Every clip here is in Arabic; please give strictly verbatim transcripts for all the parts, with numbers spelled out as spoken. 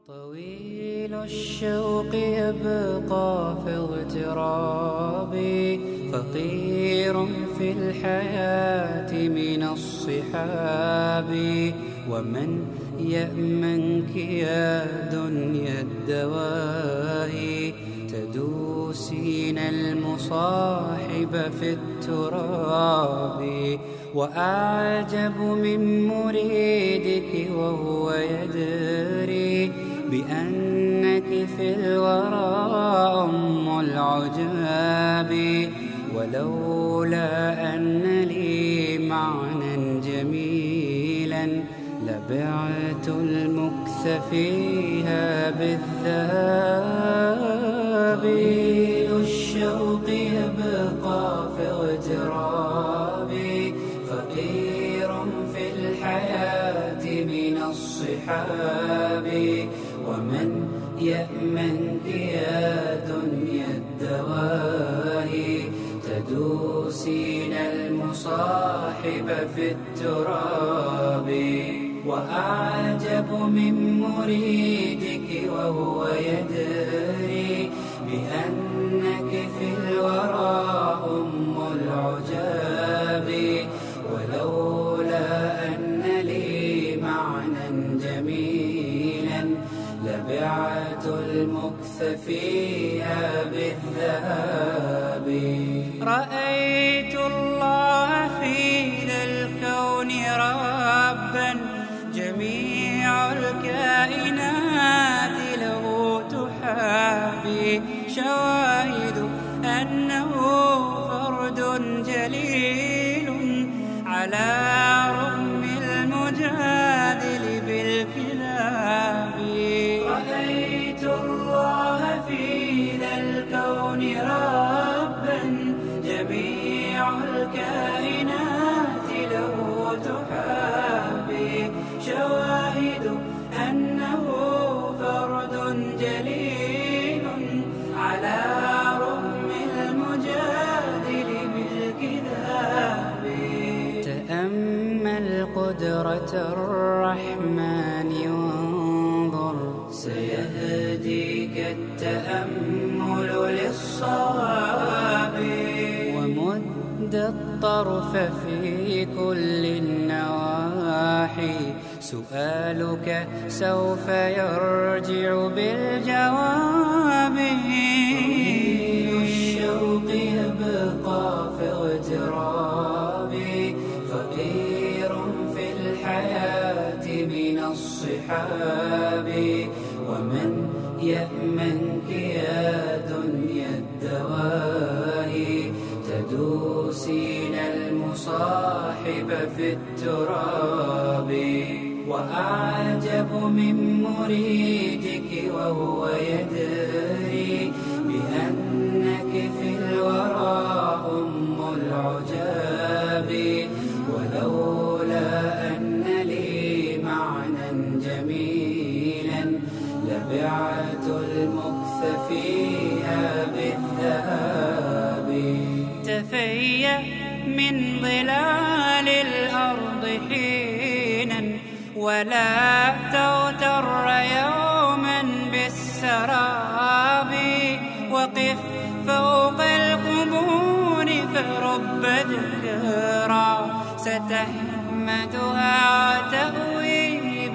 طويل الشوق يبقى في اغترابي، فقير في الحياة من الصحاب. ومن يأمنك يا دنيا الدواهي، تدوسين المصاحب في التراب. وأعجب من مريدك وهو يدري بأنك في الورى أم العجاب. ولولا أن لي معنى جميلا لبعت المكث فيها بالذهب. الشوق يبقى في اغترابي، فقير في الحياة من الصحاب. ومن يأمنك يا دنيا الدواهي، تدوسين المصاحب في التراب. وأعجب من مريدك وهو يدري بأنك في الورى أم العجاب. ولولا أن لي معنى جميلا لبعت المكث فيها بالذهب. رأيت الله في ذا الكون ربا، جميع الكائنات له تحابي. شواهد أنه فرد جليل على رغم المجادل بالكلاب. رأيت الله في ذا الكون ربا، جميع الكائنات له تحابي. شواهد أنه فرد جليل على رغم المجادل بالكذاب. تأمل قدرة الرحمن وانظر، سيهديك التأمل للصواب. ومد الطرف في كل النواحي، سؤالك سوف يرجع بالجواب. الشوق يبقى في اغترابي، فقير في الحياة من الصحاب. ومن يأمنك يا دنيا الدواهي، تدوسين المصاحب في التراب. وأعجب من مريدك وهو يدري بأنك في الورى أم العجاب. ولولا أن لي معنى جميلا لبعت المكث فيها بالذهب. تفيأ من ظلال الأرض حينا، ولا تغتر يوما بالسراب. وقف فوق القبور فرب ذكرى ستحمدها وتأوي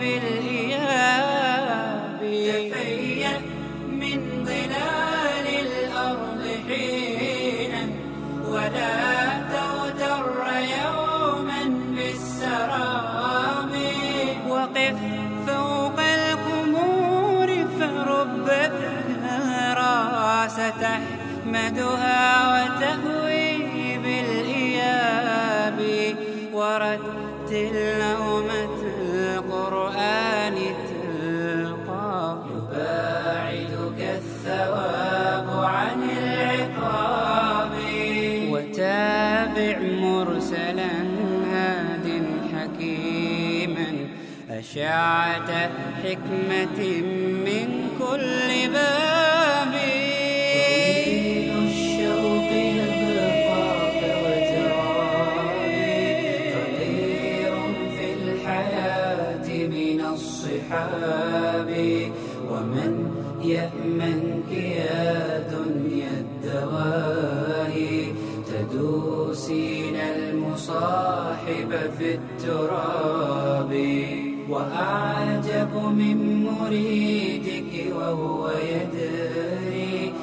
بالإياب. تفيأ من ظلال الأرض حينا، ولا تغتر يوما بالسراب. وقف فوق القبور فرب ذكرى ستحمدها وتأوي بالإياب. ورتل نغمة القرآن تلقى، يباعدك الثواب عن العقاب. وتابع مرسلا هاد حكيما، أشعة حكمة من كل باب. الشوق يبقى في اغترابي، فقير في الحياة من الصحاب. ومن يأمنك يا دنيا الدواهي تدوسين المصاحب في التراب. وأعجب من مريدك وهو يدري